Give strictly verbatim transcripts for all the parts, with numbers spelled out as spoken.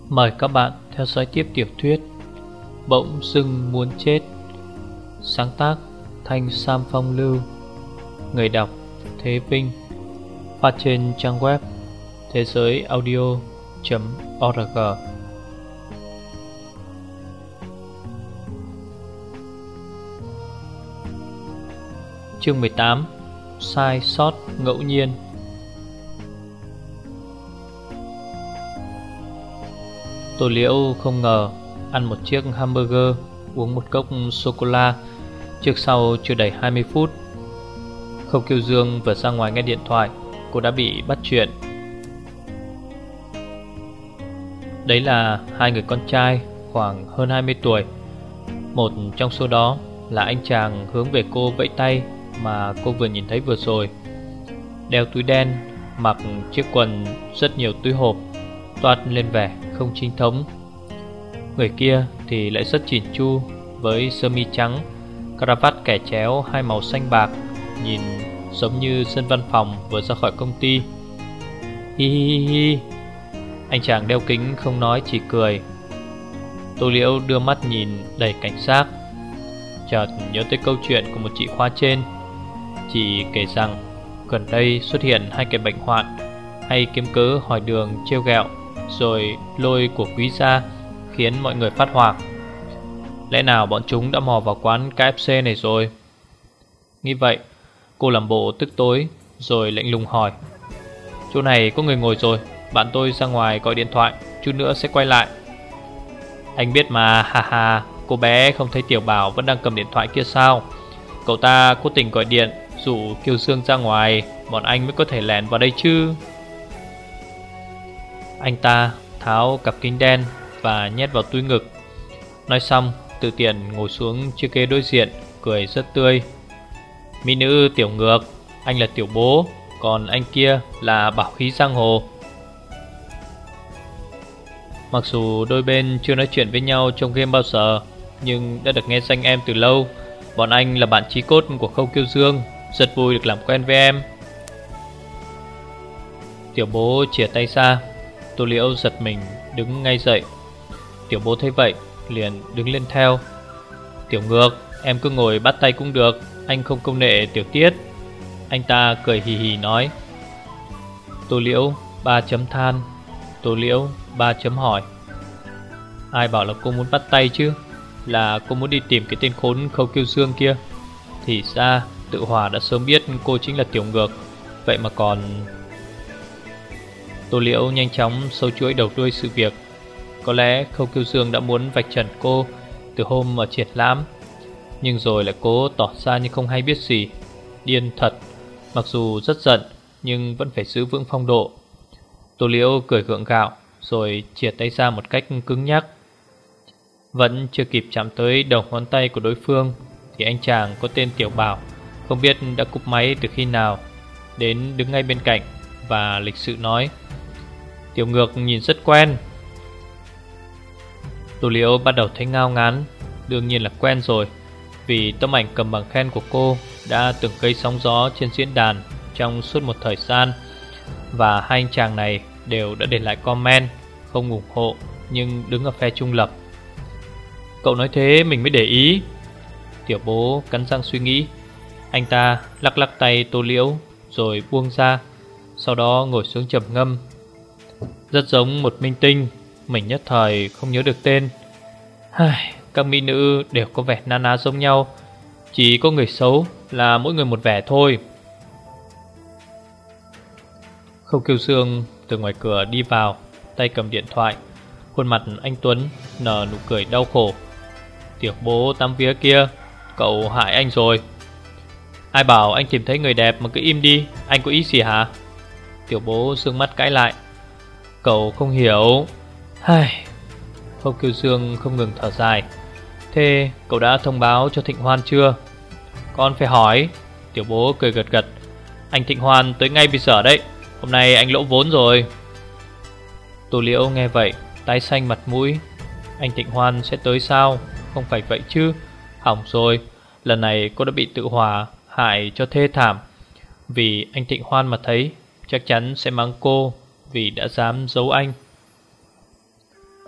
Mời các bạn theo dõi tiếp tiểu thuyết Bỗng dưng muốn chết. Sáng tác Thanh Sam Phong Lưu. Người đọc Thế Vinh. Phát trên trang web thế giới audio chấm org. Chương mười tám. Sai sót ngẫu nhiên. Tô Liễu không ngờ ăn một chiếc hamburger, uống một cốc sô-cô-la trước sau chưa đầy hai mươi phút. Khâu Kiêu Dương vừa ra ngoài nghe điện thoại, cô đã bị bắt chuyện. Đấy là hai người con trai khoảng hơn hai mươi tuổi. Một trong số đó là anh chàng hướng về cô vẫy tay mà cô vừa nhìn thấy vừa rồi. Đeo túi đen, mặc chiếc quần rất nhiều túi hộp, toát lên vẻ không chính thống. Người kia thì lại rất chỉn chu, với sơ mi trắng, cravat kẻ chéo hai màu xanh bạc, nhìn giống như dân văn phòng vừa ra khỏi công ty. Hi hi hi hi. Anh chàng đeo kính không nói chỉ cười. Tô Liễu đưa mắt nhìn đầy cảnh giác, chợt nhớ tới câu chuyện của một chị khóa trên. Chị kể rằng gần đây xuất hiện hai kẻ bệnh hoạn hay kiếm cớ hỏi đường trêu ghẹo rồi lôi của quý ra, khiến mọi người phát hoảng. Lẽ nào bọn chúng đã mò vào quán ca ép xê này rồi? Nghĩ vậy, cô làm bộ tức tối rồi lạnh lùng hỏi: chỗ này có người ngồi rồi, bạn tôi ra ngoài gọi điện thoại, chút nữa sẽ quay lại. Anh biết mà, ha ha. Cô bé không thấy Tiểu Bảo vẫn đang cầm điện thoại kia sao? Cậu ta cố tình gọi điện dụ Kiêu Dương ra ngoài, bọn anh mới có thể lẻn vào đây chứ. Anh ta tháo cặp kính đen và nhét vào túi ngực. Nói xong, tự tiện ngồi xuống chiếc ghế đối diện, cười rất tươi. Mỹ nữ Tiểu Ngược, anh là Tiểu Bố, còn anh kia là Bảo Khí Giang Hồ. Mặc dù đôi bên chưa nói chuyện với nhau trong game bao giờ, nhưng đã được nghe danh em từ lâu. Bọn anh là bạn chí cốt của Khâu Kiêu Dương, rất vui được làm quen với em. Tiểu Bố chìa tay ra. Tô Liễu giật mình đứng ngay dậy. Tiểu Bố thấy vậy liền đứng lên theo. Tiểu Ngược, em cứ ngồi bắt tay cũng được, anh không công nệ tiểu tiết. Anh ta cười hì hì nói. Tô Liễu ba chấm than. Tô Liễu ba chấm hỏi. Ai bảo là cô muốn bắt tay chứ? Là cô muốn đi tìm cái tên khốn Khâu Kiêu Dương kia. Thì ra Tự Hòa đã sớm biết cô chính là Tiểu Ngược, vậy mà còn... Tô Liễu nhanh chóng sâu chuỗi đầu đuôi sự việc. Có lẽ Khâu Kiêu Dương đã muốn vạch trần cô từ hôm ở triển lãm, nhưng rồi lại cố tỏ ra như không hay biết gì. Điên thật. Mặc dù rất giận nhưng vẫn phải giữ vững phong độ. Tô Liễu cười gượng gạo rồi chìa tay ra một cách cứng nhắc. Vẫn chưa kịp chạm tới đầu ngón tay của đối phương thì anh chàng có tên Tiểu Bảo không biết đã cúp máy từ khi nào, đến đứng ngay bên cạnh và lịch sự nói: Tiểu Ngược nhìn rất quen. Tô Liễu bắt đầu thấy ngao ngán. Đương nhiên là quen rồi, vì tấm ảnh cầm bằng khen của cô đã từng gây sóng gió trên diễn đàn trong suốt một thời gian, và hai anh chàng này đều đã để lại comment không ủng hộ nhưng đứng ở phe trung lập. Cậu nói thế mình mới để ý. Tiểu Bố cắn răng suy nghĩ. Anh ta lắc lắc tay Tô Liễu rồi buông ra, sau đó ngồi xuống trầm ngâm. Rất giống một minh tinh, mình nhất thời không nhớ được tên. Ai, các mỹ nữ đều có vẻ na ná giống nhau, chỉ có người xấu là mỗi người một vẻ thôi. Khâu Kiêu Dương từ ngoài cửa đi vào, tay cầm điện thoại. Khuôn mặt anh Tuấn nở nụ cười đau khổ. Tiểu Bố tăm vía kia, cậu hại anh rồi. Ai bảo anh tìm thấy người đẹp mà cứ im đi, anh có ý gì hả? Tiểu Bố sương mắt cãi lại. Cậu không hiểu. Hai. Khâu Kiêu Dương không ngừng thở dài. Thế cậu đã thông báo cho Thịnh Hoan chưa? Con phải hỏi. Tiểu Bố cười gật gật. Anh Thịnh Hoan tới ngay bây giờ đấy. Hôm nay anh lỗ vốn rồi. Tô Liễu nghe vậy tái xanh mặt mũi. Anh Thịnh Hoan sẽ tới sao? Không phải vậy chứ. Hỏng rồi. Lần này cô đã bị Tự Hòa hại cho thê thảm. Vì anh Thịnh Hoan mà thấy chắc chắn sẽ mắng cô vì đã dám giấu anh.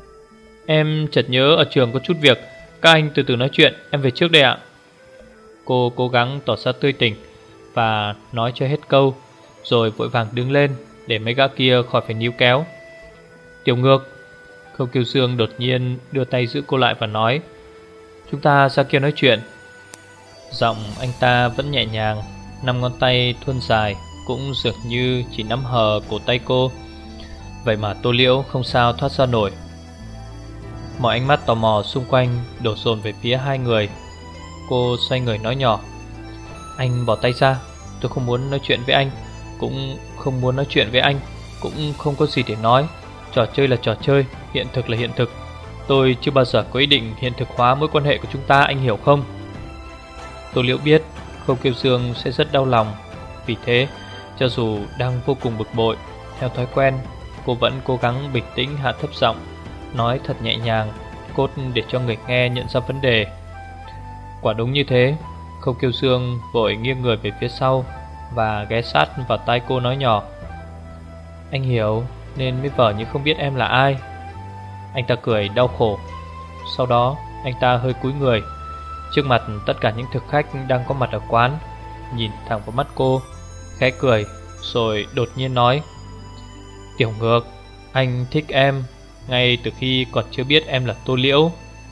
Em chợt nhớ ở trường có chút việc, các anh từ từ nói chuyện, em về trước đây ạ. Cô cố gắng tỏ ra tươi tỉnh và nói cho hết câu, rồi vội vàng đứng lên để mấy gã kia khỏi phải níu kéo. Tiểu Ngược, Khâu Kiêu Dương đột nhiên đưa tay giữ cô lại và nói, chúng ta ra kia nói chuyện. Giọng anh ta vẫn nhẹ nhàng, năm ngón tay thuôn dài cũng dường như chỉ nắm hờ cổ tay cô. Vậy mà Tô Liễu không sao thoát ra nổi. Mọi ánh mắt tò mò xung quanh đổ dồn về phía hai người. Cô xoay người nói nhỏ, anh bỏ tay ra, tôi không muốn nói chuyện với anh, cũng không muốn nói chuyện với anh, cũng không có gì để nói. Trò chơi là trò chơi, hiện thực là hiện thực. Tôi chưa bao giờ có ý định hiện thực hóa mối quan hệ của chúng ta, anh hiểu không? Tô Liễu biết Khâu Kiêu Dương sẽ rất đau lòng. Vì thế, cho dù đang vô cùng bực bội, theo thói quen, cô vẫn cố gắng bình tĩnh hạ thấp giọng, nói thật nhẹ nhàng, cốt để cho người nghe nhận ra vấn đề. Quả đúng như thế, Khâu Kiêu Dương vội nghiêng người về phía sau và ghé sát vào tai cô nói nhỏ, anh hiểu nên mới vờ như không biết em là ai. Anh ta cười đau khổ. Sau đó anh ta hơi cúi người trước mặt tất cả những thực khách đang có mặt ở quán, nhìn thẳng vào mắt cô, khẽ cười, rồi đột nhiên nói, Tiểu Ngược, anh thích em ngay từ khi còn chưa biết em là Tô Liễu.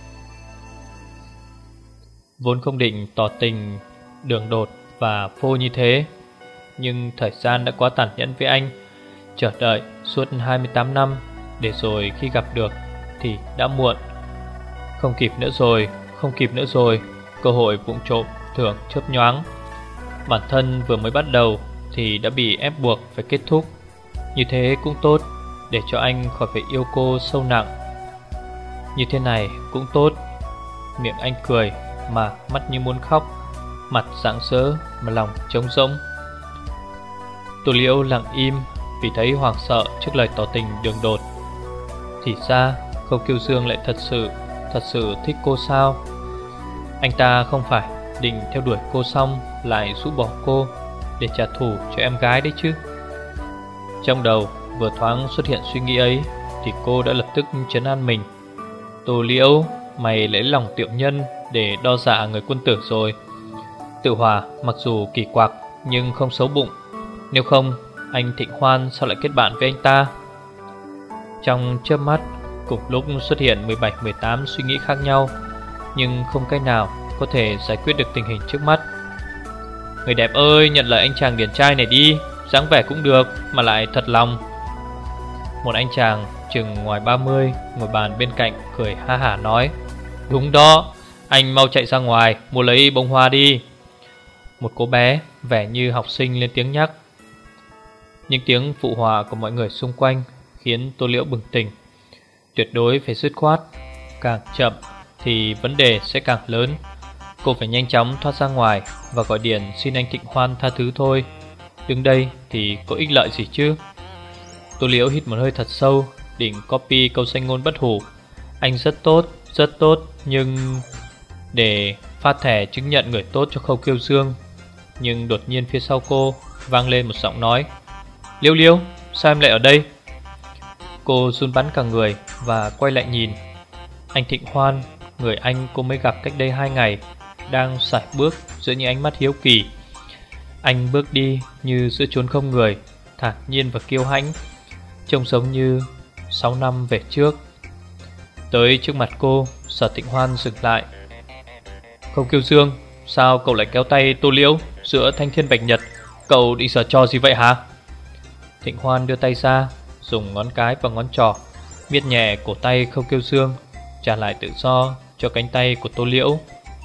Vốn không định tỏ tình đường đột và phô như thế, nhưng thời gian đã quá tàn nhẫn với anh. Chờ đợi suốt hai mươi tám năm, để rồi khi gặp được thì đã muộn. Không kịp nữa rồi, không kịp nữa rồi. Cơ hội vụng trộm thường chớp nhoáng. Bản thân vừa mới bắt đầu thì đã bị ép buộc phải kết thúc. Như thế cũng tốt, để cho anh khỏi phải yêu cô sâu nặng. Như thế này cũng tốt. Miệng anh cười mà mắt như muốn khóc, mặt rạng rỡ mà lòng trống rỗng. Tô Liễu lặng im vì thấy hoảng sợ trước lời tỏ tình đường đột. Thì ra Khâu Kiêu Dương lại thật sự, thật sự thích cô sao? Anh ta không phải định theo đuổi cô xong lại rũ bỏ cô để trả thù cho em gái đấy chứ. Trong đầu vừa thoáng xuất hiện suy nghĩ ấy thì cô đã lập tức trấn an mình. Tô Liễu, mày lấy lòng tiểu nhân để đo dạ người quân tử rồi. Tự Hòa mặc dù kỳ quặc nhưng không xấu bụng, nếu không anh Thịnh Hoan sao lại kết bạn với anh ta? Trong chớp mắt cùng lúc xuất hiện mười bảy mười tám suy nghĩ khác nhau, nhưng không cách nào có thể giải quyết được tình hình trước mắt. Người đẹp ơi, nhận lời anh chàng điển trai này đi, dáng vẻ cũng được mà lại thật lòng. Một anh chàng chừng ngoài ba mươi ngồi bàn bên cạnh cười ha hả nói, đúng đó, anh mau chạy ra ngoài mua lấy bông hoa đi. Một cô bé vẻ như học sinh lên tiếng nhắc. Những tiếng phụ họa của mọi người xung quanh khiến Tô Liễu bừng tỉnh. Tuyệt đối phải dứt khoát, càng chậm thì vấn đề sẽ càng lớn. Cô phải nhanh chóng thoát ra ngoài và gọi điện xin anh Thịnh Hoan tha thứ thôi. Đứng đây thì có ích lợi gì chứ? Tô Liễu hít một hơi thật sâu, định copy câu danh ngôn bất hủ, anh rất tốt, rất tốt, nhưng để phát thẻ chứng nhận người tốt cho Khâu Kiêu Dương. Nhưng đột nhiên phía sau cô vang lên một giọng nói, Liễu Liễu, sao em lại ở đây? Cô run bắn cả người và quay lại nhìn. Anh Thịnh Hoan, người anh cô mới gặp cách đây hai ngày, đang sải bước giữa những ánh mắt hiếu kỳ. Anh bước đi như giữa chốn không người, thản nhiên và kiêu hãnh, trông giống như sáu năm về trước. Tới trước mặt cô, Sở Thịnh Hoan dừng lại. Khâu Kiêu Dương, sao cậu lại kéo tay Tô Liễu giữa thanh thiên bạch nhật? Cậu định giở trò gì vậy hả? Thịnh Hoan đưa tay ra, dùng ngón cái và ngón trỏ miết nhẹ cổ tay Khâu Kiêu Dương, trả lại tự do cho cánh tay của Tô Liễu.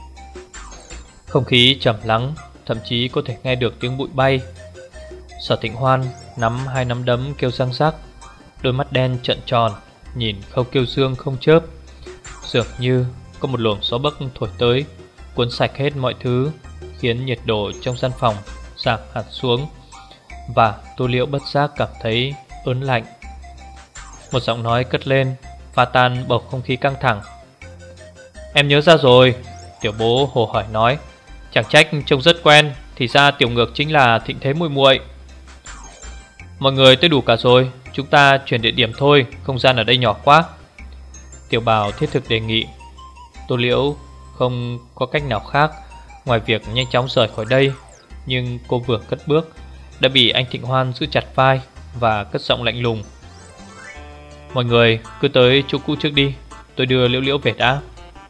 Không khí trầm lắng, thậm chí có thể nghe được tiếng bụi bay. Sở Thịnh Hoan nắm hai nắm đấm kêu răng rắc, đôi mắt đen trợn tròn nhìn Khâu Kiêu Dương không chớp, dường như có một luồng gió bấc thổi tới, cuốn sạch hết mọi thứ, khiến nhiệt độ trong gian phòng giảm hẳn xuống. Và Tô Liễu bất giác cảm thấy ớn lạnh. Một giọng nói cất lên, phá tan bầu không khí căng thẳng. Em nhớ ra rồi, tiểu bố hồ hỏi nói. Chẳng trách trông rất quen, thì ra Tiểu Ngược chính là Thịnh Thế muội muội. Mọi người tới đủ cả rồi, chúng ta chuyển địa điểm thôi, không gian ở đây nhỏ quá. Tiểu Bảo thiết thực đề nghị. Tô Liễu không có cách nào khác ngoài việc nhanh chóng rời khỏi đây, nhưng cô vừa cất bước đã bị anh Thịnh Hoan giữ chặt vai và cất giọng lạnh lùng: "Mọi người cứ tới chỗ cũ trước đi, tôi đưa Liễu Liễu về đã."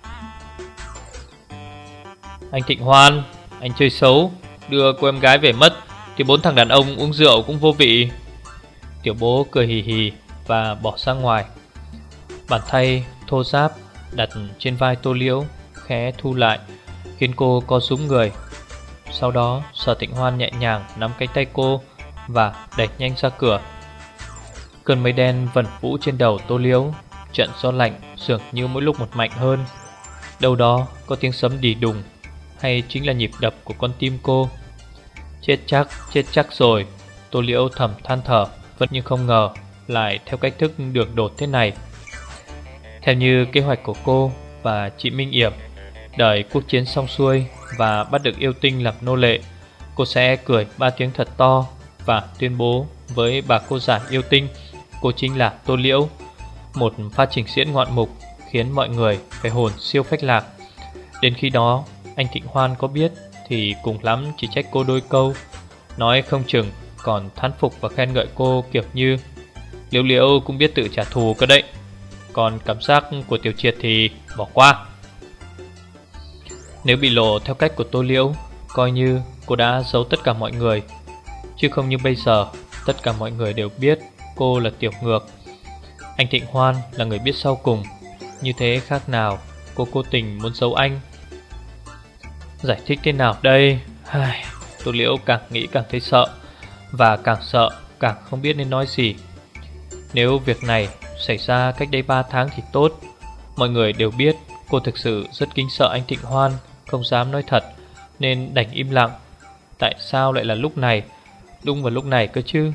"Anh Thịnh Hoan, anh chơi xấu, đưa cô em gái về mất thì bốn thằng đàn ông uống rượu cũng vô vị." Tiểu Bố cười hì hì và bỏ ra ngoài. Bàn tay thô ráp đặt trên vai Tô Liễu khẽ thu lại, khiến cô co rúm người. Sau đó Sở Thịnh Hoan nhẹ nhàng nắm cánh tay cô và đẩy nhanh ra cửa. Cơn mây đen vẩn vũ trên đầu Tô Liễu, trận gió lạnh dường như mỗi lúc một mạnh hơn. Đâu đó có tiếng sấm đì đùng, hay chính là nhịp đập của con tim cô. Chết chắc, chết chắc rồi, Tô Liễu thầm than thở, vẫn nhưng không ngờ lại theo cách thức đường đột thế này. Theo như kế hoạch của cô và chị Minh Yểm, đợi cuộc chiến xong xuôi và bắt được yêu tinh làm nô lệ, cô sẽ cười ba tiếng thật to và tuyên bố với bà cô già yêu tinh cô chính là Tô Liễu. Một pha trình diễn ngoạn mục khiến mọi người phải hồn siêu phách lạc. Đến khi đó anh Thịnh Hoan có biết thì cùng lắm chỉ trách cô đôi câu, nói không chừng còn thán phục và khen ngợi cô kiểu như: "Liễu Liễu cũng biết tự trả thù cơ đấy. Còn cảm giác của Tiểu Triệt thì bỏ qua." Nếu bị lộ theo cách của Tô Liễu, coi như cô đã giấu tất cả mọi người, chứ không như bây giờ tất cả mọi người đều biết cô là Tiểu Ngược. Anh Thịnh Hoan là người biết sau cùng, như thế khác nào cô cố tình muốn giấu anh. Giải thích thế nào đây? Ai, Tô Liễu càng nghĩ càng thấy sợ, và càng sợ càng không biết nên nói gì. Nếu việc này xảy ra cách đây ba tháng thì tốt. Mọi người đều biết cô thực sự rất kính sợ anh Thịnh Hoan, không dám nói thật nên đành im lặng. Tại sao lại là lúc này, đúng vào lúc này cơ chứ?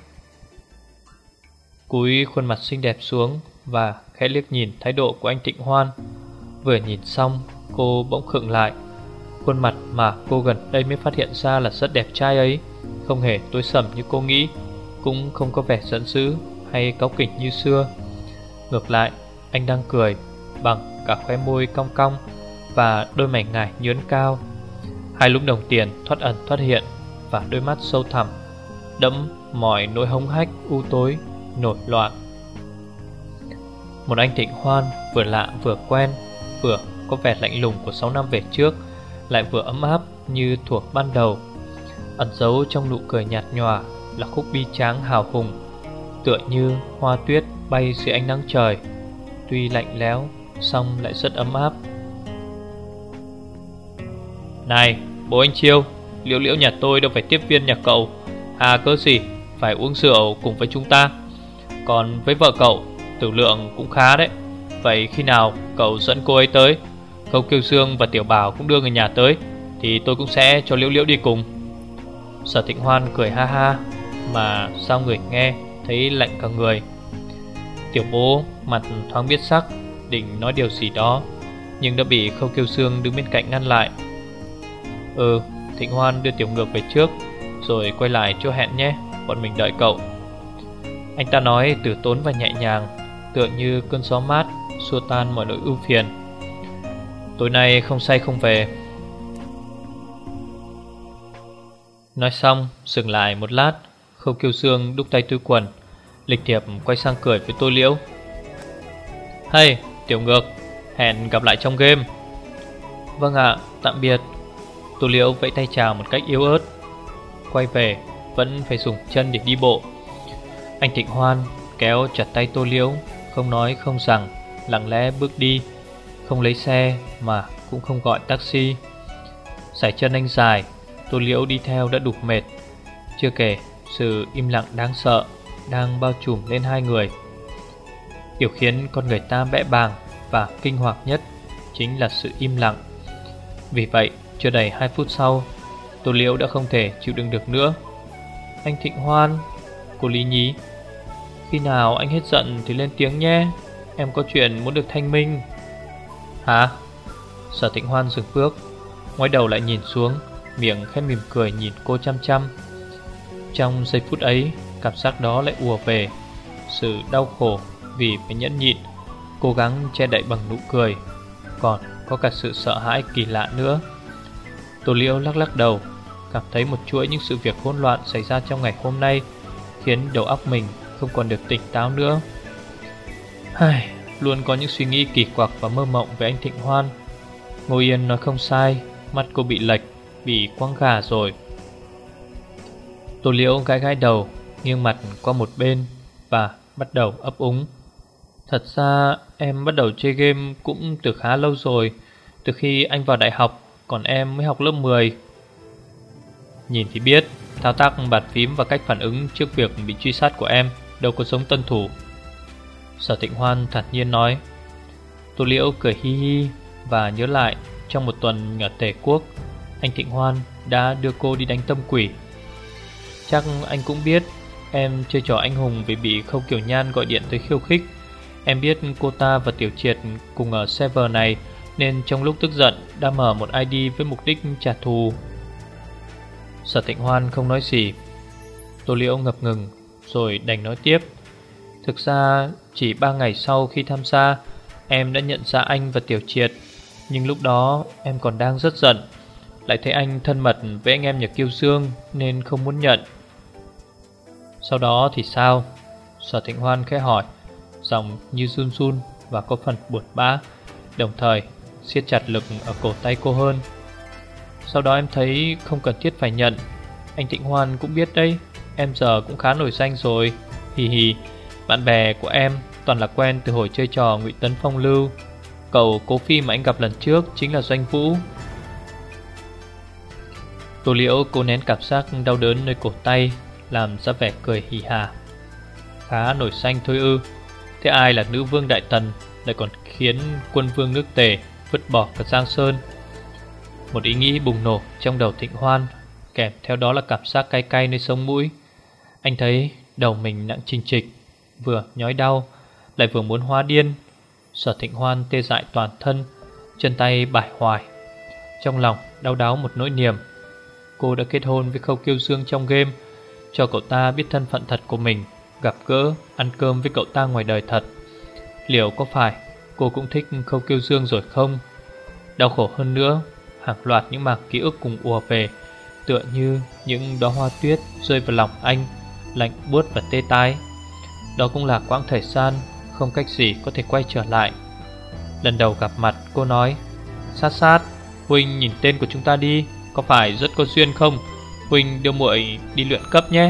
Cúi khuôn mặt xinh đẹp xuống và khẽ liếc nhìn thái độ của anh Thịnh Hoan. Vừa nhìn xong, cô bỗng khựng lại. Khuôn mặt mà cô gần đây mới phát hiện ra là rất đẹp trai ấy không hề tối sầm như cô nghĩ, cũng không có vẻ giận dữ hay cáu kỉnh như xưa. Ngược lại, anh đang cười bằng cả khóe môi cong cong và đôi mảnh ngài nhướn cao. Hai lúm đồng tiền thoát ẩn thoát hiện, và đôi mắt sâu thẳm đẫm mọi nỗi hống hách u tối nổi loạn. Một anh Thịnh Hoan vừa lạ vừa quen, vừa có vẻ lạnh lùng của sáu năm về trước, lại vừa ấm áp như thuở ban đầu. Ẩn giấu trong nụ cười nhạt nhòa là khúc bi tráng hào hùng, tựa như hoa tuyết bay dưới ánh nắng trời, tuy lạnh lẽo song lại rất ấm áp. "Này, bố anh Chiêu, Liễu Liễu nhà tôi đâu phải tiếp viên nhà cậu, à cớ gì phải uống rượu cùng với chúng ta. Còn với vợ cậu, tử lượng cũng khá đấy. Vậy khi nào cậu dẫn cô ấy tới, Khâu Kiêu Dương và Tiểu Bảo cũng đưa người nhà tới, thì tôi cũng sẽ cho Liễu Liễu đi cùng." Sở Thịnh Hoan cười ha ha, mà sao người nghe thấy lạnh cả người. Tiểu Bố mặt thoáng biết sắc, định nói điều gì đó, nhưng đã bị Khâu Kiêu Dương đứng bên cạnh ngăn lại. "Ừ, Thịnh Hoan đưa Tiểu Ngược về trước, rồi quay lại chỗ hẹn nhé, bọn mình đợi cậu." Anh ta nói từ tốn và nhẹ nhàng, tựa như cơn gió mát xua tan mọi nỗi ưu phiền. "Tối nay không say không về." Nói xong dừng lại một lát, Khâu Kiêu Dương đút tay túi quần, lịch thiệp quay sang cười với Tô Liễu. "Hey, Tiểu Ngược, hẹn gặp lại trong game." "Vâng ạ, tạm biệt." Tô Liễu vẫy tay chào một cách yếu ớt. Quay về vẫn phải dùng chân để đi bộ. Anh Thịnh Hoan kéo chặt tay Tô Liễu, không nói không rằng, lặng lẽ bước đi, không lấy xe mà cũng không gọi taxi. Sải chân anh dài, Tô Liễu đi theo đã đủ mệt, chưa kể sự im lặng đáng sợ đang bao trùm lên hai người. Điều khiến con người ta bẽ bàng và kinh hoàng nhất chính là sự im lặng. Vì vậy chưa đầy hai phút sau, Tô Liễu đã không thể chịu đựng được nữa. "Anh Thịnh Hoan, cô Lý Nhí, khi nào anh hết giận thì lên tiếng nhé, em có chuyện muốn được thanh minh." "Hả?" Sở Thịnh Hoan dừng bước, ngoái đầu lại nhìn xuống, miệng khẽ mỉm cười nhìn cô chăm chăm. Trong giây phút ấy, cảm giác đó lại ùa về, sự đau khổ vì phải nhẫn nhịn, cố gắng che đậy bằng nụ cười, còn có cả sự sợ hãi kỳ lạ nữa. Tô Liễu lắc lắc đầu, cảm thấy một chuỗi những sự việc hỗn loạn xảy ra trong ngày hôm nay khiến đầu óc mình không còn được tỉnh táo nữa. Ai, luôn có những suy nghĩ kỳ quặc và mơ mộng về anh Thịnh Hoan. Ngô Yên nói không sai, mắt cô bị lệch, bị quăng gà rồi. Tô Liễu gãi gãi đầu, nghiêng mặt qua một bên và bắt đầu ấp úng. Thật ra em bắt đầu chơi game cũng từ khá lâu rồi, từ khi anh vào đại học, còn em mới học lớp mười. Nhìn thì biết, thao tác bàn phím và cách phản ứng trước việc bị truy sát của em đâu có giống tân thủ. Sở Thịnh Hoan thản nhiên nói. Tô Liễu cười hi hi và nhớ lại trong một tuần ở Tề Quốc, anh Thịnh Hoan đã đưa cô đi đánh tâm quỷ. Chắc anh cũng biết em chơi trò anh hùng vì bị Khâu Kiều Nhan gọi điện tới khiêu khích. Em biết cô ta và Tiểu Triệt cùng ở server này, nên trong lúc tức giận đã mở một i đê với mục đích trả thù. Sở Thịnh Hoan không nói gì. Tô Liễu ngập ngừng rồi đành nói tiếp. Thực ra chỉ ba ngày sau khi tham gia, em đã nhận ra anh và Tiểu Triệt. Nhưng lúc đó em còn đang rất giận, lại thấy anh thân mật với anh em nhà Kiêu Dương nên không muốn nhận. Sau đó thì sao? Sở Thịnh Hoan khẽ hỏi, giọng như run run và có phần buồn bã, đồng thời siết chặt lực ở cổ tay cô hơn. Sau đó em thấy không cần thiết phải nhận. Anh Thịnh Hoan cũng biết đấy, em giờ cũng khá nổi danh rồi. Hì hì, bạn bè của em toàn là quen từ hồi chơi trò Ngụy Tấn Phong Lưu. Cậu Cố Phi mà anh gặp lần trước chính là Doanh Vũ. Tô Liễu cố nén cảm giác đau đớn nơi cổ tay, làm ra vẻ cười hì hà. Khá nổi danh thôi ư? Thế ai là nữ vương Đại Tần lại còn khiến quân vương nước Tề vứt bỏ cả Giang Sơn? Một ý nghĩ bùng nổ trong đầu Thịnh Hoan, kèm theo đó là cảm giác cay cay nơi sống mũi. Anh thấy đầu mình nặng chình trịch, vừa nhói đau lại vừa muốn hóa điên. Sở Thịnh Hoan tê dại toàn thân, chân tay bải hoài. Trong lòng đau đáu một nỗi niềm. Cô đã kết hôn với Khâu Kiêu Dương trong game, cho cậu ta biết thân phận thật của mình, gặp gỡ, ăn cơm với cậu ta ngoài đời thật. Liệu có phải cô cũng thích Khâu Kiêu Dương rồi không? Đau khổ hơn nữa, hàng loạt những mảng ký ức cùng ùa về, tựa như những đóa hoa tuyết rơi vào lòng anh, lạnh buốt và tê tái. Đó cũng là quãng thời gian không cách gì có thể quay trở lại. Lần đầu gặp mặt cô nói, Sát Sát, huynh nhìn tên của chúng ta đi, có phải rất có duyên không? Huynh đưa muội đi luyện cấp nhé.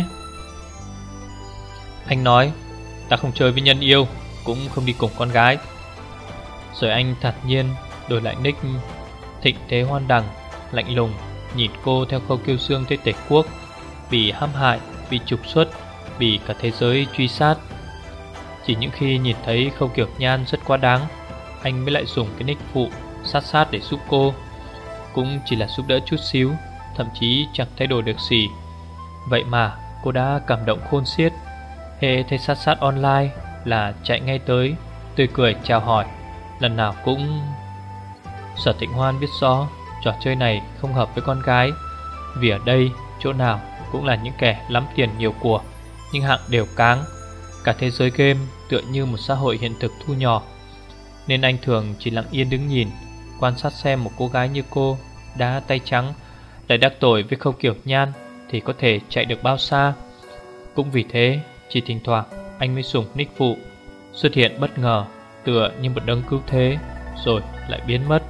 Anh nói, ta không chơi với nhân yêu, cũng không đi cùng con gái. Rồi anh thản nhiên đổi lại nick Thịnh Thế Hoan Đằng, lạnh lùng nhìn cô theo Khâu Kiêu Dương tới Tề Quốc, bị hãm hại, bị trục xuất, bị cả thế giới truy sát. Chỉ những khi nhìn thấy Khâu Kiều Nhan rất quá đáng, anh mới lại dùng cái nick phụ Sát Sát để giúp cô. Cũng chỉ là giúp đỡ chút xíu, thậm chí chẳng thay đổi được gì. Vậy mà cô đã cảm động khôn xiết. Hễ thấy Sát Sát online là chạy ngay tới, tươi cười chào hỏi, lần nào cũng... Sở Thịnh Hoan biết rõ trò chơi này không hợp với con gái, vì ở đây chỗ nào cũng là những kẻ lắm tiền nhiều của, nhưng hạng đều cáng. Cả thế giới game tựa như một xã hội hiện thực thu nhỏ, nên anh thường chỉ lặng yên đứng nhìn, quan sát xem một cô gái như cô đã tay trắng, lại đắc tội với Khâu Kiều Nhan thì có thể chạy được bao xa. Cũng vì thế, chỉ thỉnh thoảng anh mới dùng nick phụ, xuất hiện bất ngờ tựa như một đấng cứu thế, rồi lại biến mất.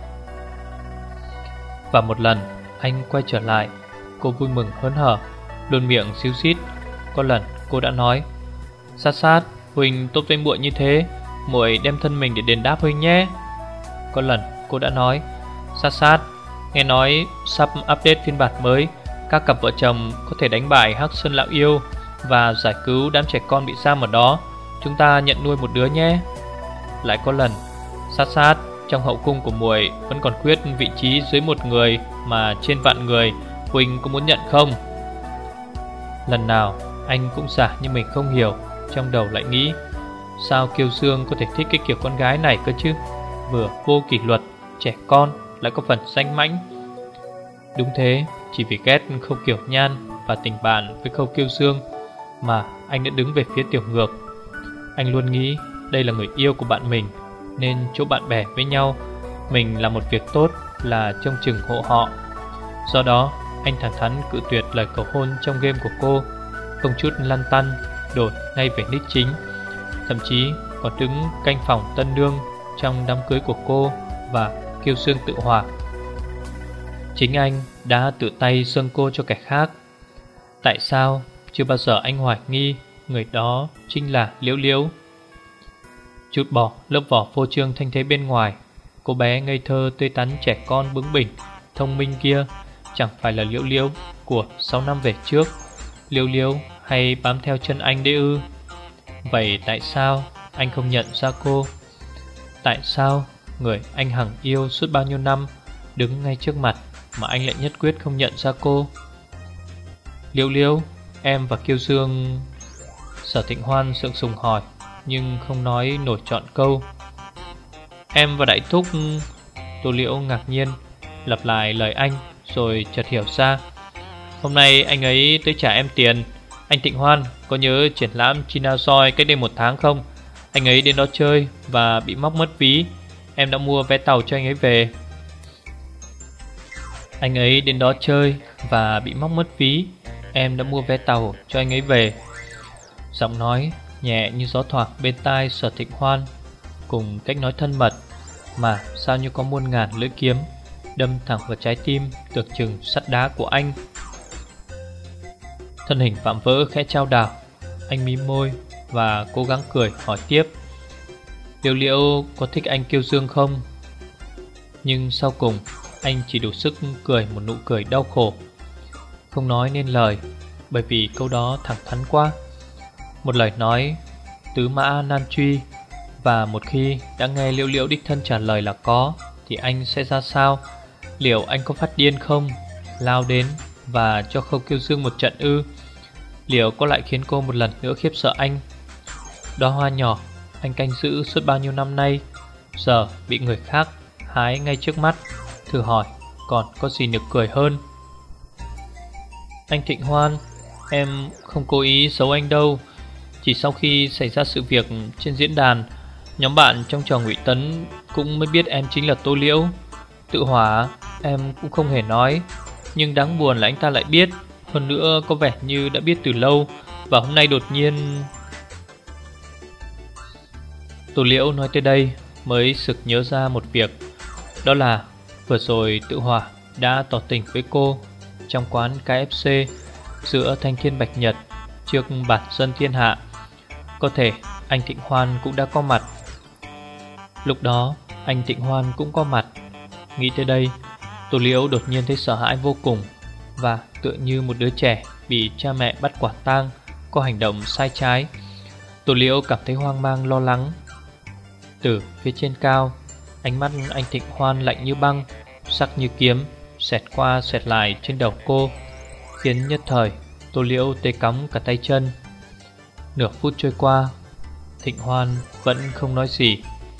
Và một lần anh quay trở lại, cô vui mừng hớn hở, luôn miệng xíu xít. Có lần cô đã nói, Sát Sát, huynh tốt với muội như thế, muội đem thân mình để đền đáp huynh nhé. Có lần cô đã nói, Sát Sát, nghe nói sắp update phiên bản mới, các cặp vợ chồng có thể đánh bại Hắc Sơn Lão Yêu và giải cứu đám trẻ con bị giam ở đó, chúng ta nhận nuôi một đứa nhé. Lại có lần, Sát Sát, trong hậu cung của muội vẫn còn khuyết vị trí dưới một người mà trên vạn người, huynh có muốn nhận không? Lần nào anh cũng giả như mình không hiểu, trong đầu lại nghĩ, sao Kiều Dương có thể thích cái kiểu con gái này cơ chứ? Vừa vô kỷ luật, trẻ con, lại có phần danh mãnh. Đúng thế, chỉ vì ghét Khâu Kiều Nhan và tình bạn với Khâu Kiêu Dương mà anh đã đứng về phía Tiểu Ngược. Anh luôn nghĩ đây là người yêu của bạn mình, nên chỗ bạn bè với nhau, mình làm một việc tốt là trông chừng hộ họ. Do đó anh thẳng thắn cự tuyệt lời cầu hôn trong game của cô, không chút lăn tăn đổi ngay về nick chính, thậm chí còn đứng canh phòng tân nương trong đám cưới của cô và Kiêu Xương Tự Hòa. Chính anh đã tự tay xưng cô cho kẻ khác. Tại sao chưa bao giờ anh hoài nghi người đó chính là Liễu Liễu? Chút bỏ lớp vỏ phô trương thanh thế bên ngoài, cô bé ngây thơ tươi tắn trẻ con bướng bỉnh thông minh kia chẳng phải là Liễu Liễu của sáu năm về trước. Liễu Liễu hay bám theo chân anh đấy ư? Vậy tại sao anh không nhận ra cô? Tại sao người anh hằng yêu suốt bao nhiêu năm đứng ngay trước mặt mà anh lại nhất quyết không nhận ra cô? Liễu Liễu, em và Kiêu Dương... Sở Thịnh Hoan sượng sùng hỏi, nhưng không nói nổi trọn câu. Em và Đại Thúc... Tô Liễu ngạc nhiên lặp lại lời anh, rồi chợt hiểu ra. Hôm nay anh ấy tới trả em tiền. Anh Thịnh Hoan có nhớ triển lãm China Soi cách đây một tháng không? Anh ấy đến đó chơi và bị móc mất ví. Em đã mua vé tàu cho anh ấy về. Anh ấy đến đó chơi và bị móc mất ví. Em đã mua vé tàu cho anh ấy về. Giọng nói nhẹ như gió thoảng bên tai Sở Thịnh Hoan, cùng cách nói thân mật mà sao như có muôn ngàn lưỡi kiếm đâm thẳng vào trái tim tưởng chừng sắt đá của anh. Thân hình vạm vỡ khẽ trao đảo, anh mím môi và cố gắng cười hỏi tiếp. Liễu Liễu có thích anh Kiêu Dương không? Nhưng sau cùng anh chỉ đủ sức cười một nụ cười đau khổ, không nói nên lời, bởi vì câu đó thẳng thắn quá. Một lời nói tứ mã nan truy, và một khi đã nghe Liễu Liễu đích thân trả lời là có, thì anh sẽ ra sao? Liệu anh có phát điên không? Lao đến và cho Khâu Kiêu Dương một trận ư? Liệu có lại khiến cô một lần nữa khiếp sợ anh? Đóa hoa nhỏ anh canh giữ suốt bao nhiêu năm nay, giờ bị người khác hái ngay trước mắt, thử hỏi còn có gì nực cười hơn? Anh Thịnh Hoan, em không cố ý giấu anh đâu. Chỉ sau khi xảy ra sự việc trên diễn đàn, nhóm bạn trong trò Ngụy Tấn cũng mới biết em chính là Tô Liễu. Tự Hỏa em cũng không hề nói, nhưng đáng buồn là anh ta lại biết. Hơn nữa có vẻ như đã biết từ lâu, và hôm nay đột nhiên... Tô Liễu nói tới đây mới sực nhớ ra một việc. Đó là vừa rồi Tự Hỏa đã tỏ tình với cô trong quán ca ép xê giữa Thanh Thiên Bạch Nhật trước bản dân thiên hạ. Có thể anh Thịnh Hoan cũng đã có mặt. Lúc đó anh Thịnh Hoan cũng có mặt. Nghĩ tới đây, Tô Liễu đột nhiên thấy sợ hãi vô cùng, và tựa như một đứa trẻ bị cha mẹ bắt quả tang có hành động sai trái. Tô Liễu cảm thấy hoang mang lo lắng. Từ phía trên cao, ánh mắt anh Thịnh Hoan lạnh như băng, sắc như kiếm, xẹt qua xẹt lại trên đầu cô, khiến nhất thời Tô Liễu tê cóng cả tay chân. Nửa phút trôi qua, Thịnh Hoan vẫn không nói gì.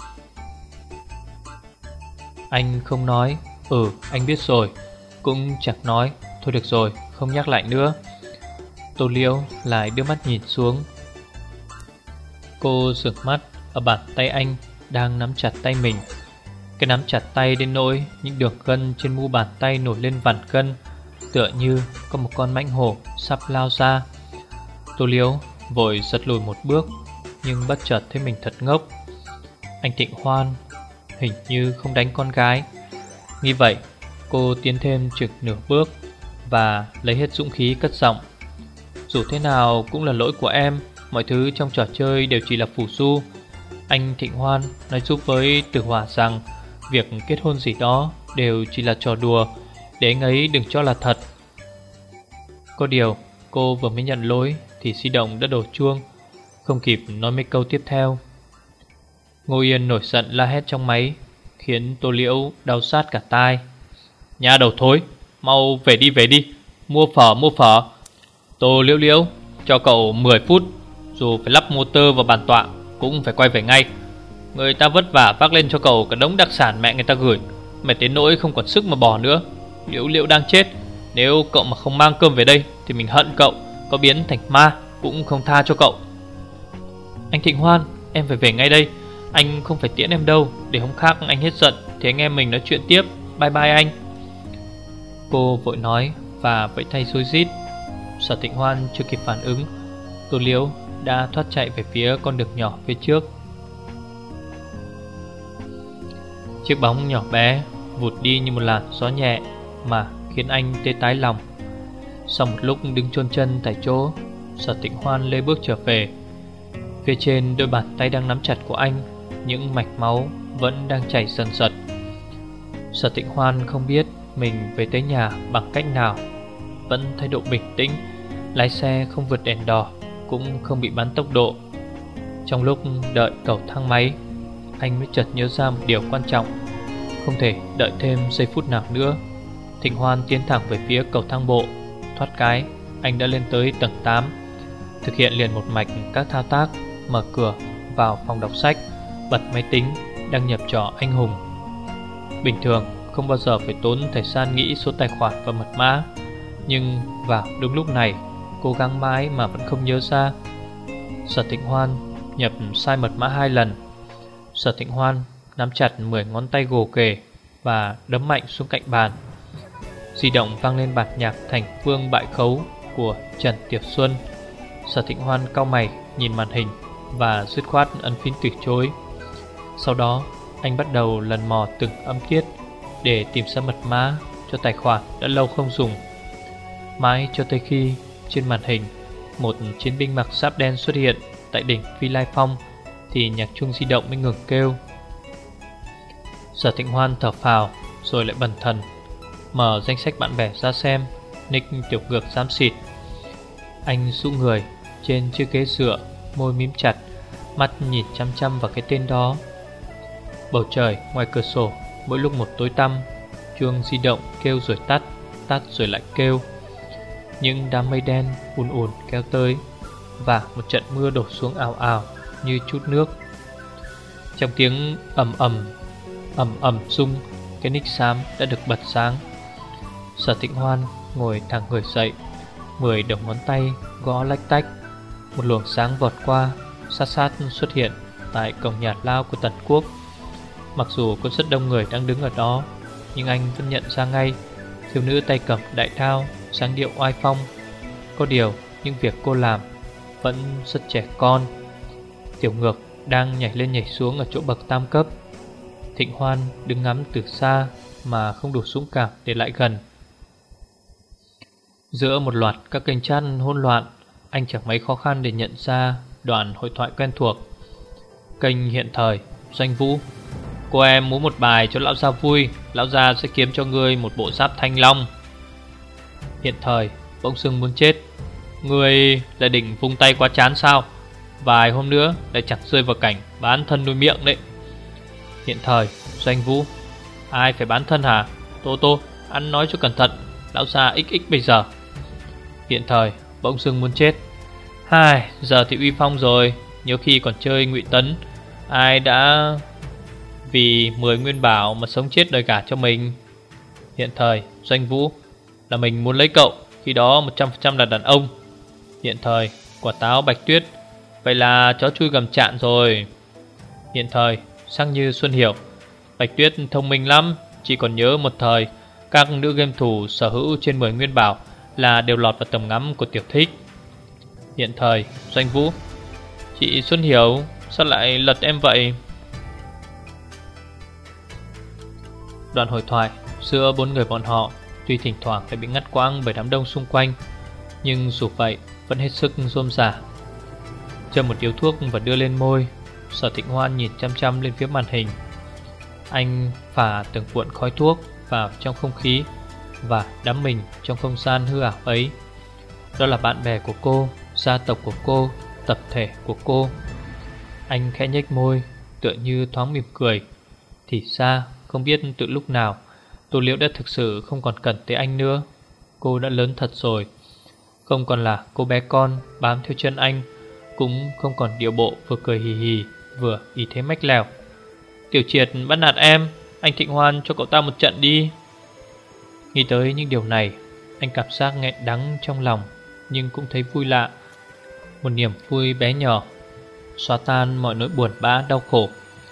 Anh không nói. Ừ, anh biết rồi. Cũng chẳng nói. Thôi được rồi, không nhắc lại nữa. Tô Liễu lại đưa mắt nhìn xuống. Cô dừng mắt ở bàn tay anh đang nắm chặt tay mình. Cái nắm chặt tay đến nỗi những đường gân trên mu bàn tay nổi lên vằn gân, tựa như có một con mãnh hổ sắp lao ra. Tô Liễu vội giật lùi một bước, nhưng bất chợt thấy mình thật ngốc. Anh Thịnh Hoan hình như không đánh con gái. Nghĩ vậy, cô tiến thêm chừng nửa bước và lấy hết dũng khí cất giọng. Dù thế nào cũng là lỗi của em. Mọi thứ trong trò chơi đều chỉ là phù du. Anh Thịnh Hoan nói giúp với Tử Hỏa rằng việc kết hôn gì đó đều chỉ là trò đùa, để anh ấy đừng cho là thật. Có điều cô vừa mới nhận lỗi thì di động đã đổ chuông, không kịp nói mấy câu tiếp theo. Ngô Yên nổi giận la hét trong máy, khiến Tô Liễu đau sát cả tai. Nhà đầu thối, mau về đi về đi, mua phở mua phở. Tô Liễu Liễu, cho cậu mười phút, dù phải lắp motor vào bàn tọa cũng phải quay về ngay. Người ta vất vả vác lên cho cậu cả đống đặc sản mẹ người ta gửi, mệt đến nỗi không còn sức mà bỏ nữa. Liễu Liễu đang chết, nếu cậu mà không mang cơm về đây thì mình hận cậu, có biến thành ma cũng không tha cho cậu. Anh Thịnh Hoan, em phải về ngay đây. Anh không phải tiễn em đâu, để hôm khác anh hết giận thì anh em mình nói chuyện tiếp. Bye bye anh. Cô vội nói và vẫy tay rối rít. Sở Thịnh Hoan chưa kịp phản ứng, Tô Liễu đã thoát chạy về phía con đường nhỏ phía trước. Chiếc bóng nhỏ bé vụt đi như một làn gió nhẹ mà khiến anh tê tái lòng. Sau một lúc đứng chôn chân tại chỗ, Sở Thịnh Hoan lê bước trở về. Phía trên đôi bàn tay đang nắm chặt của anh, những mạch máu vẫn đang chảy dần dật. Sở Thịnh Hoan không biết mình về tới nhà bằng cách nào, vẫn thái độ bình tĩnh, lái xe không vượt đèn đỏ, cũng không bị bắn tốc độ. Trong lúc đợi cầu thang máy, anh mới chợt nhớ ra một điều quan trọng. Không thể đợi thêm giây phút nào nữa. Thịnh Hoan tiến thẳng về phía cầu thang bộ. Thoát cái, anh đã lên tới tầng tám, thực hiện liền một mạch các thao tác: mở cửa, vào phòng đọc sách, bật máy tính, đăng nhập trò anh hùng. Bình thường không bao giờ phải tốn thời gian nghĩ số tài khoản và mật mã, nhưng vào đúng lúc này, cố gắng mãi mà vẫn không nhớ ra. Sở Thịnh Hoan nhập sai mật mã hai lần. Sở Thịnh Hoan nắm chặt mười ngón tay gồ ghề và đấm mạnh xuống cạnh bàn. Di động vang lên bản nhạc Thành Phương Bại Khấu của Trần Tiểu Xuân. Sở Thịnh Hoan cau mày nhìn màn hình và dứt khoát ấn phím từ chối. Sau đó anh bắt đầu lần mò từng âm tiết để tìm ra mật mã cho tài khoản đã lâu không dùng. Mãi cho tới khi trên màn hình một chiến binh mặc giáp đen xuất hiện tại đỉnh Phi Lai Phong thì nhạc chuông di động mới ngừng kêu. Sở Thịnh Hoan thở phào rồi lại bần thần, mở danh sách bạn bè ra xem. Nick Tiểu Ngược xám xịt. Anh rũ người trên chiếc ghế dựa, môi mím chặt, mắt nhìn chăm chăm vào cái tên đó. Bầu trời ngoài cửa sổ mỗi lúc một tối tăm, chuông di động kêu rồi tắt, tắt rồi lại kêu. Những đám mây đen ùn ùn kéo tới, và một trận mưa đổ xuống ào ào như chút nước. Trong tiếng ầm ầm ầm ầm rung, cái nick xám đã được bật sáng. Sở Thịnh Hoan ngồi thẳng người dậy, mười đầu ngón tay gõ lách tách. Một luồng sáng vọt qua, sát sát xuất hiện tại cổng nhà lao của Tần Quốc. Mặc dù có rất đông người đang đứng ở đó, nhưng anh vẫn nhận ra ngay thiếu nữ tay cầm đại đao, dáng điệu oai phong. Có điều những việc cô làm vẫn rất trẻ con. Tiểu Ngược đang nhảy lên nhảy xuống ở chỗ bậc tam cấp. Thịnh Hoan đứng ngắm từ xa mà không đủ dũng cảm để lại gần. Giữa một loạt các kênh chat hỗn loạn, anh chẳng mấy khó khăn để nhận ra đoạn hội thoại quen thuộc. Kênh Hiện Thời, Doanh Vũ: cô em muốn một bài cho lão gia vui, lão gia sẽ kiếm cho ngươi một bộ giáp thanh long. Hiện Thời, bỗng dưng muốn chết: ngươi lại định vung tay quá chán sao? Vài hôm nữa lại chẳng rơi vào cảnh bán thân nuôi miệng đấy. Hiện Thời, Doanh Vũ: ai phải bán thân hả? Tô Tô, ăn nói cho cẩn thận, lão gia ích ích bây giờ. Hiện Thời, bỗng dưng muốn chết: hai, giờ thì uy phong rồi, nhiều khi còn chơi ngụy tấn. Ai đã vì mười nguyên bảo mà sống chết đòi gả cho mình. Hiện Thời, Doanh Vũ: là mình muốn lấy cậu, khi đó một trăm phần trăm là đàn ông. Hiện Thời, quả táo Bạch Tuyết: vậy là chó chui gầm chạn rồi. Hiện Thời, Sắc Như Xuân Hiểu: Bạch Tuyết thông minh lắm, chỉ còn nhớ một thời các nữ game thủ sở hữu trên mười nguyên bảo là đều lọt vào tầm ngắm của Tiểu Thích. Hiện Thời, Doanh Vũ: chị Xuân Hiểu, sao lại lật em vậy? Đoạn hội thoại giữa bốn người bọn họ tuy thỉnh thoảng lại bị ngắt quãng bởi đám đông xung quanh, nhưng dù vậy vẫn hết sức rôm rả. Châm một điếu thuốc và đưa lên môi, Sở Thịnh Hoan nhìn chăm chăm lên phía màn hình. Anh phả từng cuộn khói thuốc vào trong không khí và đắm mình trong không gian hư ảo ấy. Đó là bạn bè của cô, gia tộc của cô, tập thể của cô. Anh khẽ nhếch môi, tựa như thoáng mỉm cười. Thì ra không biết từ lúc nào Tô Liễu đã thực sự không còn cần tới anh nữa. Cô đã lớn thật rồi, không còn là cô bé con bám theo chân anh, cũng không còn điệu bộ vừa cười hì hì vừa ý thế mách lèo. Tiểu Triệt bắt nạt em, anh Thịnh Hoan cho cậu ta một trận đi. Nghĩ tới những điều này, anh cảm giác nghẹn đắng trong lòng, nhưng cũng thấy vui lạ. Một niềm vui bé nhỏ xóa tan mọi nỗi buồn bã đau khổ.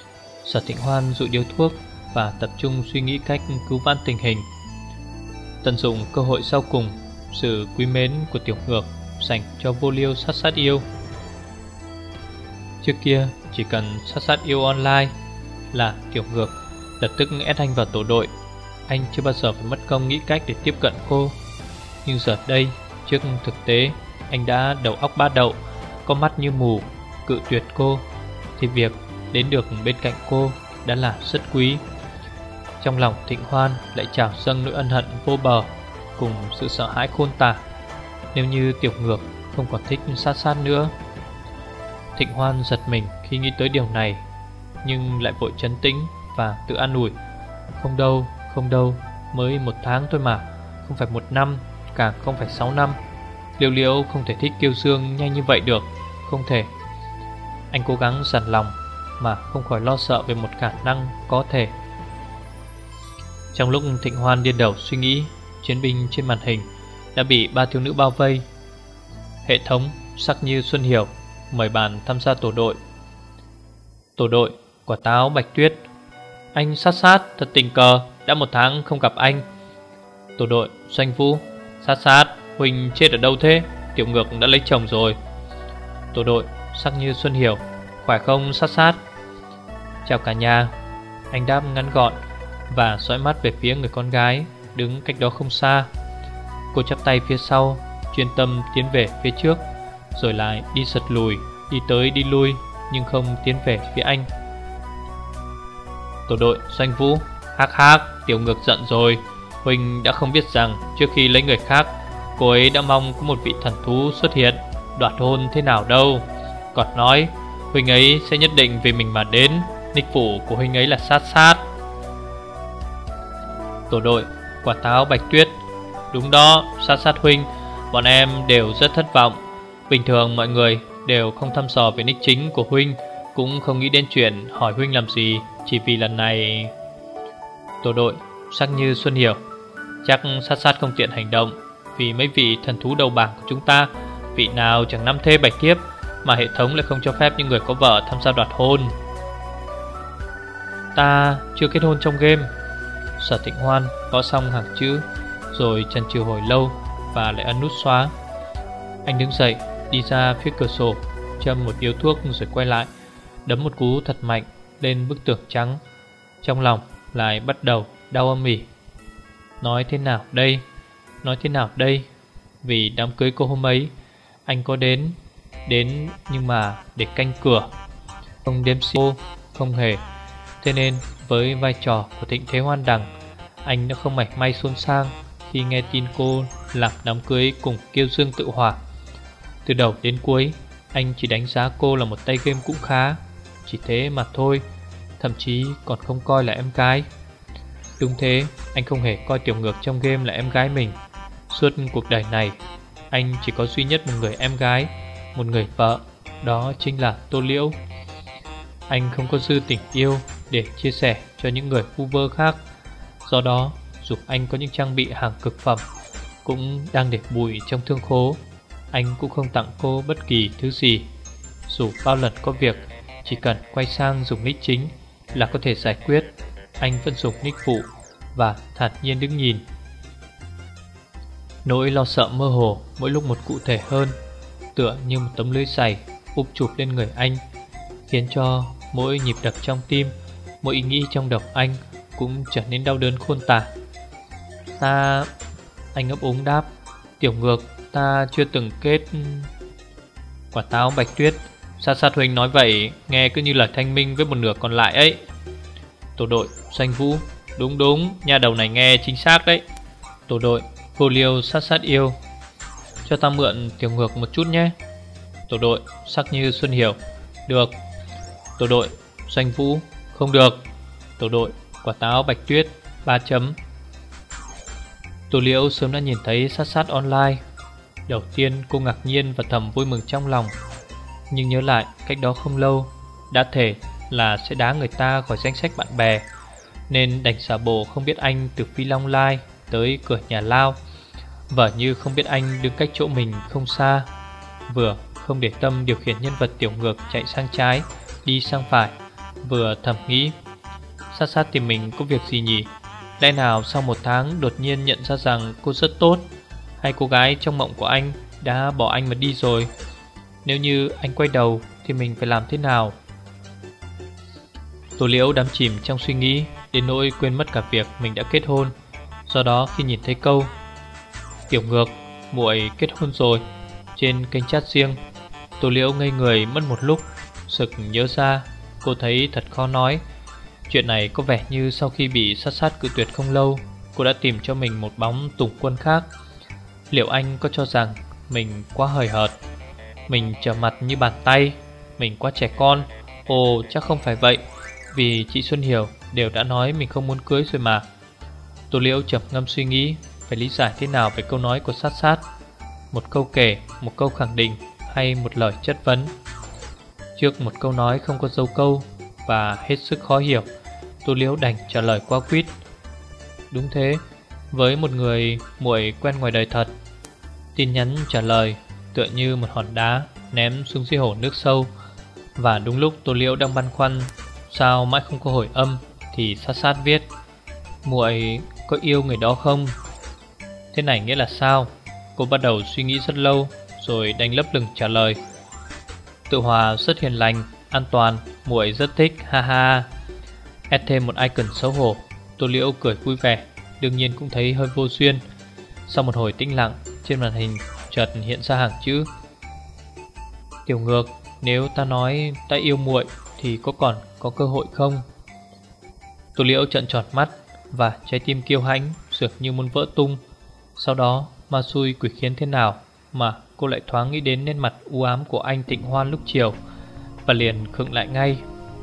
Sở Thịnh Hoan dụi điếu thuốc và tập trung suy nghĩ cách cứu vãn tình hình. Tận dụng cơ hội sau cùng, sự quý mến của Tiểu Ngược dành cho Vô Liêu sát sát yêu. Trước kia chỉ cần sát sát yêu online là Tiểu Ngược lập tức ép anh vào tổ đội. Anh chưa bao giờ phải mất công nghĩ cách để tiếp cận cô. Nhưng giờ đây, trước thực tế, anh đã đầu óc ba đậu, có mắt như mù, cự tuyệt cô, thì việc đến được bên cạnh cô đã là rất quý. Trong lòng Thịnh Hoan lại trào dâng nỗi ân hận vô bờ cùng sự sợ hãi khôn tả. Nếu như Tiểu Ngược không còn thích sát sát nữa. Thịnh Hoan giật mình khi nghĩ tới điều này, nhưng lại vội trấn tĩnh và tự an ủi. Không đâu, không đâu, mới một tháng thôi mà, không phải một năm, càng không phải sáu năm. Liễu Liễu không thể thích Kiêu Dương nhanh như vậy được, không thể. Anh cố gắng dằn lòng mà không khỏi lo sợ về một khả năng có thể. Trong lúc Thịnh Hoan điên đầu suy nghĩ, chiến binh trên màn hình đã bị ba thiếu nữ bao vây. Hệ thống sắc như Xuân Hiểu mời bạn tham gia tổ đội. Tổ đội Quả Táo Bạch Tuyết. Anh sát sát thật tình cờ, đã một tháng không gặp anh. Tổ đội Doanh Vũ. Sát sát, Huỳnh chết ở đâu thế? Tiểu Ngược đã lấy chồng rồi. Tổ đội Sắc như Xuân Hiểu. Khỏe không sát sát? Chào cả nhà. Anh đáp ngắn gọn và dõi mắt về phía người con gái đứng cách đó không xa. Cô chắp tay phía sau, chuyên tâm tiến về phía trước, rồi lại đi giật lùi, đi tới đi lui, nhưng không tiến về phía anh. Tổ đội Doanh Vũ. Hắc hắc, Tiểu Ngược giận rồi. Huỳnh đã không biết rằng trước khi lấy người khác, cô ấy đã mong có một vị thần thú xuất hiện đoạt hôn thế nào đâu. Còn nói Huỳnh ấy sẽ nhất định vì mình mà đến. Đích phủ của Huỳnh ấy là sát sát. Tổ đội Quả Táo Bạch Tuyết. Đúng đó, sát sát Huỳnh, bọn em đều rất thất vọng. Bình thường mọi người đều không thăm dò về nick chính của Huỳnh, cũng không nghĩ đến chuyện hỏi Huỳnh làm gì, chỉ vì lần này. Tổ đội Sắc như Xuân Hiểu. Chắc sát sát không tiện hành động, vì mấy vị thần thú đầu bảng của chúng ta, vị nào chẳng năm thê bạch kiếp, mà hệ thống lại không cho phép những người có vợ tham gia đoạt hôn. Ta chưa kết hôn trong game. Sở Thịnh Hoan gõ xong hàng chữ, rồi chần chừ hồi lâu và lại ấn nút xóa. Anh đứng dậy, đi ra phía cửa sổ, châm một điếu thuốc rồi quay lại, đấm một cú thật mạnh lên bức tường trắng. Trong lòng lại bắt đầu đau âm ỉ. Nói thế nào đây? Nói thế nào đây? Vì đám cưới cô hôm ấy, anh có đến, đến nhưng mà để canh cửa, không đếm xỉa cô, không hề. Thế nên với vai trò của Thịnh Thế Hoan Đằng, anh đã không mảy may xôn xang khi nghe tin cô làm đám cưới cùng Kiêu Dương Tự Hỏa. Từ đầu đến cuối, anh chỉ đánh giá cô là một tay game cũng khá, chỉ thế mà thôi, thậm chí còn không coi là em gái. Đúng thế, anh không hề coi Tiểu Ngược trong game là em gái mình. Suốt cuộc đời này, anh chỉ có duy nhất một người em gái, một người vợ, đó chính là Tô Liễu. Anh không có dư tình yêu để chia sẻ cho những người vu vơ khác. Do đó, dù anh có những trang bị hàng cực phẩm cũng đang để bụi trong thương khố, anh cũng không tặng cô bất kỳ thứ gì. Dù bao lần có việc, chỉ cần quay sang dùng nick chính là có thể giải quyết, anh vẫn dùng nick phụ và thản nhiên đứng nhìn. Nỗi lo sợ mơ hồ mỗi lúc một cụ thể hơn, tựa như một tấm lưới dày úp chụp lên người anh, khiến cho mỗi nhịp đập trong tim, mỗi ý nghĩ trong đầu anh cũng trở nên đau đớn khôn tả. Ta... Anh ấp úng đáp. Tiểu Ngược, ta chưa từng kết. Quả Táo Bạch Tuyết. Sát sát Huỳnh nói vậy nghe cứ như lời thanh minh với một nửa còn lại ấy. Tổ đội Doanh Vũ. Đúng đúng, nhà đầu này nghe chính xác đấy. Tổ đội Vô Liêu sát sát yêu. Cho ta mượn Tiểu Ngược một chút nhé. Tổ đội Sắc như Xuân Hiểu. Được. Tổ đội Doanh Vũ. Không được. Tổ đội Quả Táo Bạch Tuyết. Ba chấm. Tô Liễu sớm đã nhìn thấy sát sát online. Đầu tiên cô ngạc nhiên và thầm vui mừng trong lòng, nhưng nhớ lại cách đó không lâu đã thể là sẽ đá người ta khỏi danh sách bạn bè, nên đành giả bộ không biết anh từ Phi Long Lai tới cửa nhà lao, vờ như không biết anh đứng cách chỗ mình không xa. Vừa không để tâm điều khiển nhân vật Tiểu Ngược chạy sang trái, đi sang phải, vừa thầm nghĩ, Sát Sát tìm mình có việc gì nhỉ? Lẽ nào sau một tháng đột nhiên nhận ra rằng cô rất tốt, hay cô gái trong mộng của anh đã bỏ anh mà đi rồi? Nếu như anh quay đầu thì mình phải làm thế nào? Tô Liễu đắm chìm trong suy nghĩ đến nỗi quên mất cả việc mình đã kết hôn. Do đó khi nhìn thấy câu "Tiểu Ngược, muội kết hôn rồi" trên kênh chat riêng, Tô Liễu ngây người mất một lúc, sực nhớ ra cô thấy thật khó nói. Chuyện này có vẻ như sau khi bị Sát Sát cự tuyệt không lâu, cô đã tìm cho mình một bóng tùng quân khác. Liệu anh có cho rằng mình quá hời hợt, mình trở mặt như bàn tay, mình quá trẻ con? Ồ, chắc không phải vậy, vì chị Xuân Hiểu đều đã nói mình không muốn cưới rồi mà. Tô Liễu trầm ngâm suy nghĩ phải lý giải thế nào về câu nói của Sát Sát. Một câu kể, một câu khẳng định, hay một lời chất vấn? Trước một câu nói không có dấu câu và hết sức khó hiểu, Tô Liễu đành trả lời qua quýt: Đúng thế, với một người muội quen ngoài đời thật. Tin nhắn trả lời tựa như một hòn đá ném xuống dưới hồ nước sâu. Và đúng lúc Tô Liễu đang băn khoăn sao mãi không có hồi âm thì Sát Sát viết: Muội có yêu người đó không? Thế này nghĩa là sao? Cô bắt đầu suy nghĩ rất lâu rồi đành lấp lửng trả lời: Tự Hòa rất hiền lành, an toàn, muội rất thích, ha ha. Add thêm một icon xấu hổ. Tô Liễu cười vui vẻ, đương nhiên cũng thấy hơi vô duyên. Sau một hồi tĩnh lặng, trên màn hình chợt hiện ra hàng chữ: Tiểu Ngược, nếu ta nói ta yêu muội thì có còn có cơ hội không? Tô Liễu trợn tròn mắt và trái tim kiêu hãnh dường như muốn vỡ tung. Sau đó ma xui quỷ khiến thế nào mà cô lại thoáng nghĩ đến nét mặt u ám của anh Thịnh Hoan lúc chiều, và liền khựng lại ngay.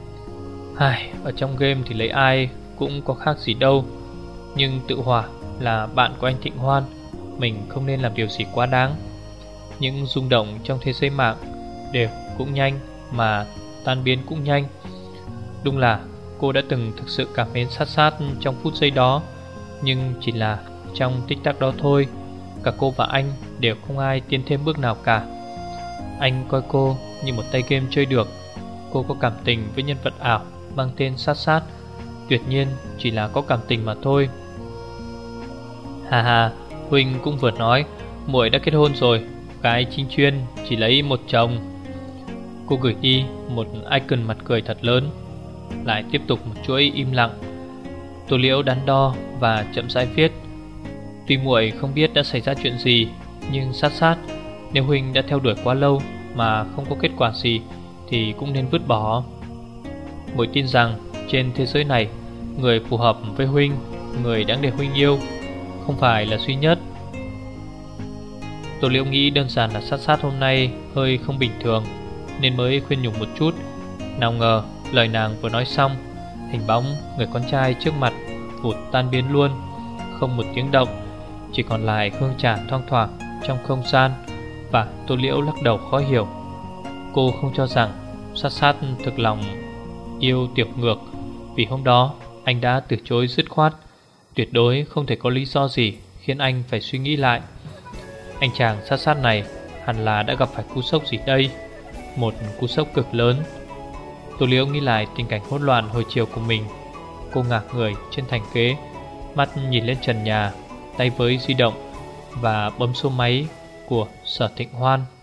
Ai, ở trong game thì lấy ai cũng có khác gì đâu, nhưng Tự Hòa là bạn của anh Thịnh Hoan, mình không nên làm điều gì quá đáng. Những rung động trong thế giới mạng đều cũng nhanh mà tan biến cũng nhanh. Đúng là cô đã từng thực sự cảm mến Sát Sát trong phút giây đó, nhưng chỉ là trong tích tắc đó thôi. Cả cô và anh đều không ai tiến thêm bước nào cả. Anh coi cô như một tay game chơi được. Cô có cảm tình với nhân vật ảo mang tên Sát Sát, tuyệt nhiên chỉ là có cảm tình mà thôi. Hà hà, Huynh cũng vừa nói muội đã kết hôn rồi, gái chính chuyên chỉ lấy một chồng. Cô gửi đi một icon mặt cười thật lớn. Lại tiếp tục một chuỗi im lặng. Tô Liễu đắn đo và chậm rãi viết: Tuy muội không biết đã xảy ra chuyện gì, nhưng Sát Sát, nếu Huynh đã theo đuổi quá lâu mà không có kết quả gì thì cũng nên vứt bỏ. Muội tin rằng trên thế giới này, người phù hợp với Huynh, người đáng để Huynh yêu, không phải là duy nhất. Tô Liễu nghĩ đơn giản là Sát Sát hôm nay hơi không bình thường nên mới khuyên nhủ một chút. Nào ngờ lời nàng vừa nói xong, hình bóng người con trai trước mặt vụt tan biến luôn, không một tiếng động, chỉ còn lại hương trà thoang thoảng trong không gian. Và Tô Liễu lắc đầu khó hiểu. Cô không cho rằng Sát Sát thực lòng yêu Tiểu Ngược, vì hôm đó anh đã từ chối dứt khoát. Tuyệt đối không thể có lý do gì khiến anh phải suy nghĩ lại. Anh chàng Sát Sát này hẳn là đã gặp phải cú sốc gì đây, một cú sốc cực lớn. Tô Liễu nghĩ lại tình cảnh hỗn loạn hồi chiều của mình. Cô ngả người trên thành ghế, mắt nhìn lên trần nhà, tay với di động và bấm số máy của Sở Thịnh Hoan.